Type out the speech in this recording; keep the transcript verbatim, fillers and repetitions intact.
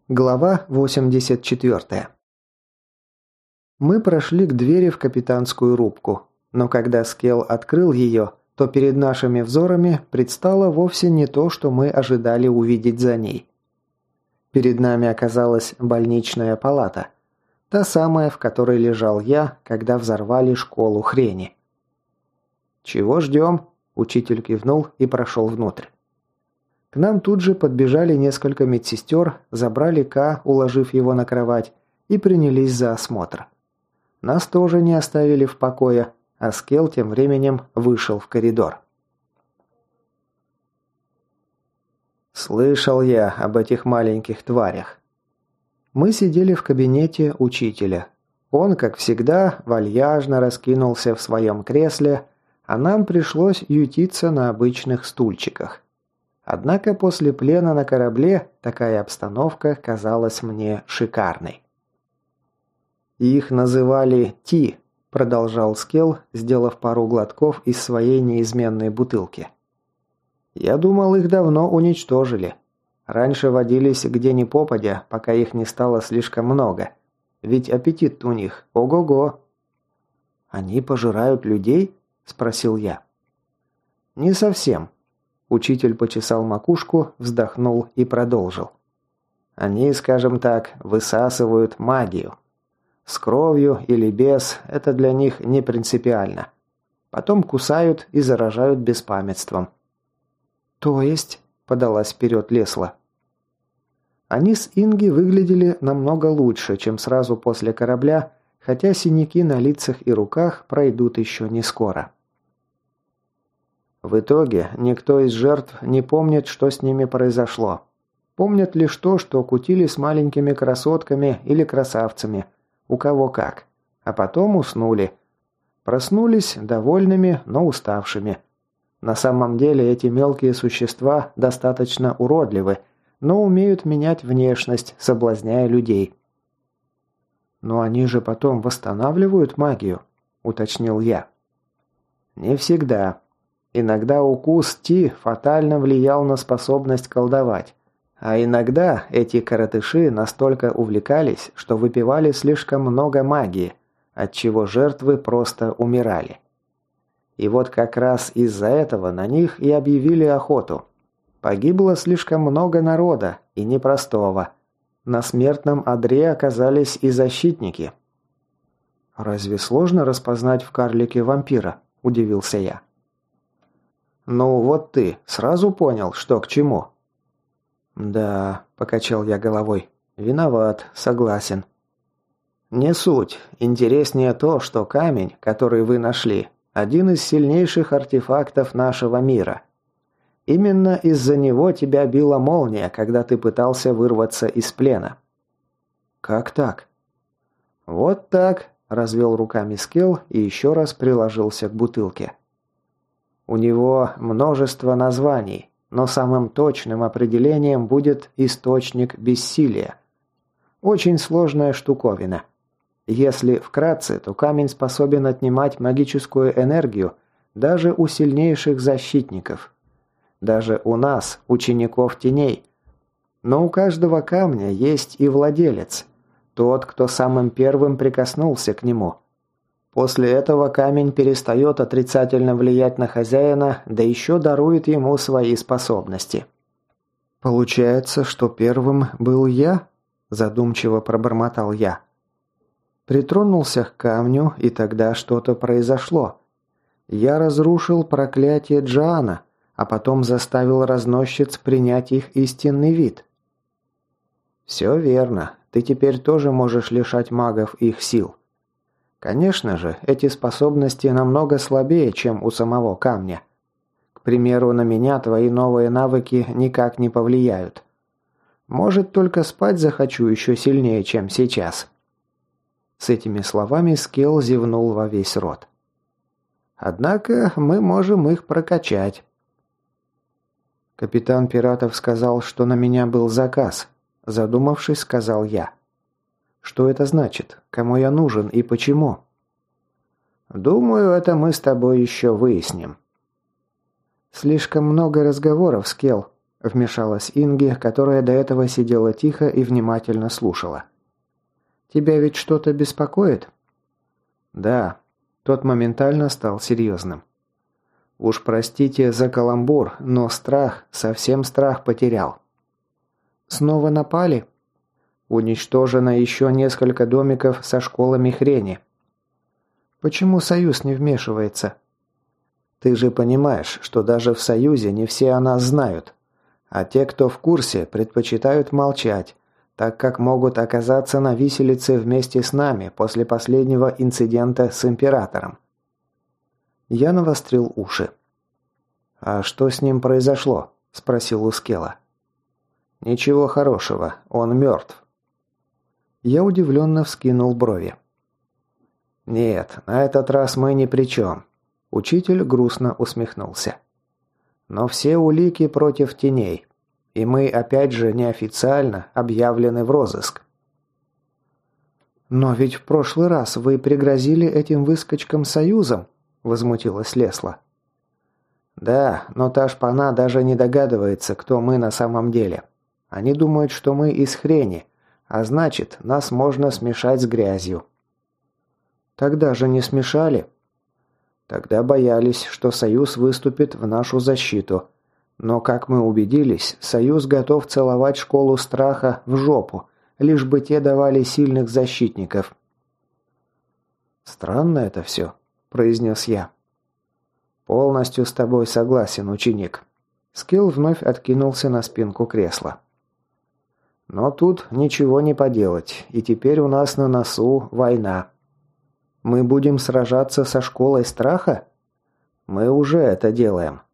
Глава восемьдесят четвёртая. Мы прошли к двери в капитанскую рубку, но когда Скелл открыл ее, то перед нашими взорами предстало вовсе не то, что мы ожидали увидеть за ней. Перед нами оказалась больничная палата, та самая, в которой лежал я, когда взорвали школу хрени. «Чего ждем?» – учитель кивнул и прошел внутрь. К нам тут же подбежали несколько медсестер, забрали К, уложив его на кровать, и принялись за осмотр. Нас тоже не оставили в покое, а Скелл тем временем вышел в коридор. Слышал я об этих маленьких тварях. Мы сидели в кабинете учителя. Он, как всегда, вальяжно раскинулся в своем кресле, а нам пришлось ютиться на обычных стульчиках. Однако после плена на корабле такая обстановка казалась мне шикарной. «Их называли Ти», – продолжал Скелл, сделав пару глотков из своей неизменной бутылки. «Я думал, их давно уничтожили. Раньше водились где ни попадя, пока их не стало слишком много. Ведь аппетит у них ого-го». «Они пожирают людей?» – спросил я. «Не совсем». Учитель почесал макушку, вздохнул и продолжил. Они, скажем так, высасывают магию. С кровью или без – это для них не принципиально. Потом кусают и заражают беспамятством. «То есть?» – подалась вперед Лесла. Они с Инги выглядели намного лучше, чем сразу после корабля, хотя синяки на лицах и руках пройдут еще не скоро. В итоге никто из жертв не помнит, что с ними произошло. Помнят лишь то, что кутили с маленькими красотками или красавцами, у кого как, а потом уснули. Проснулись довольными, но уставшими. На самом деле эти мелкие существа достаточно уродливы, но умеют менять внешность, соблазняя людей. «Но они же потом восстанавливают магию», – уточнил я. «Не всегда». Иногда укус Ти фатально влиял на способность колдовать, а иногда эти коротыши настолько увлекались, что выпивали слишком много магии, отчего жертвы просто умирали. И вот как раз из-за этого на них и объявили охоту. Погибло слишком много народа, и непростого. На смертном одре оказались и защитники. «Разве сложно распознать в карлике вампира?» – удивился я. «Ну вот ты сразу понял, что к чему?» «Да», – покачал я головой. «Виноват, согласен». «Не суть. Интереснее то, что камень, который вы нашли, один из сильнейших артефактов нашего мира. Именно из-за него тебя била молния, когда ты пытался вырваться из плена». «Как так?» «Вот так», – развел руками Скелл и еще раз приложился к бутылке. У него множество названий, но самым точным определением будет источник бессилия. Очень сложная штуковина. Если вкратце, то камень способен отнимать магическую энергию даже у сильнейших защитников. Даже у нас, учеников теней. Но у каждого камня есть и владелец. Тот, кто самым первым прикоснулся к нему. После этого камень перестает отрицательно влиять на хозяина, да еще дарует ему свои способности. «Получается, что первым был я?» – задумчиво пробормотал я. Притронулся к камню, и тогда что-то произошло. Я разрушил проклятие Джоана, а потом заставил разносчиц принять их истинный вид. «Все верно. Ты теперь тоже можешь лишать магов их сил. Конечно же, эти способности намного слабее, чем у самого камня. К примеру, на меня твои новые навыки никак не повлияют. Может, только спать захочу еще сильнее, чем сейчас». С этими словами Скелл зевнул во весь рот. «Однако мы можем их прокачать». «Капитан пиратов сказал, что на меня был заказ», – задумавшись, сказал я. «Что это значит? Кому я нужен и почему?» «Думаю, это мы с тобой еще выясним». «Слишком много разговоров, Скелл», – вмешалась Инги, которая до этого сидела тихо и внимательно слушала. «Тебя ведь что-то беспокоит?» «Да». Тот моментально стал серьезным. «Уж простите за каламбур, но страх, совсем страх потерял». «Снова напали?» «Уничтожено еще несколько домиков со школами хрени». «Почему Союз не вмешивается?» «Ты же понимаешь, что даже в Союзе не все о нас знают. А те, кто в курсе, предпочитают молчать, так как могут оказаться на виселице вместе с нами после последнего инцидента с Императором». Я навострил уши. «А что с ним произошло?» – спросил Ускела. «Ничего хорошего, он мертв». Я удивленно вскинул брови. «Нет, на этот раз мы ни при чем». Учитель грустно усмехнулся. «Но все улики против теней, и мы опять же неофициально объявлены в розыск». «Но ведь в прошлый раз вы пригрозили этим выскочкам союзом», – возмутилась Лесла. «Да, но та шпана даже не догадывается, кто мы на самом деле. Они думают, что мы из хрени, а значит, нас можно смешать с грязью». «Тогда же не смешали?» «Тогда боялись, что Союз выступит в нашу защиту. Но, как мы убедились, Союз готов целовать школу страха в жопу, лишь бы те давали сильных защитников». «Странно это все», – произнес я. «Полностью с тобой согласен, ученик». Скилл вновь откинулся на спинку кресла. «Но тут ничего не поделать, и теперь у нас на носу война. Мы будем сражаться со школой страха? Мы уже это делаем.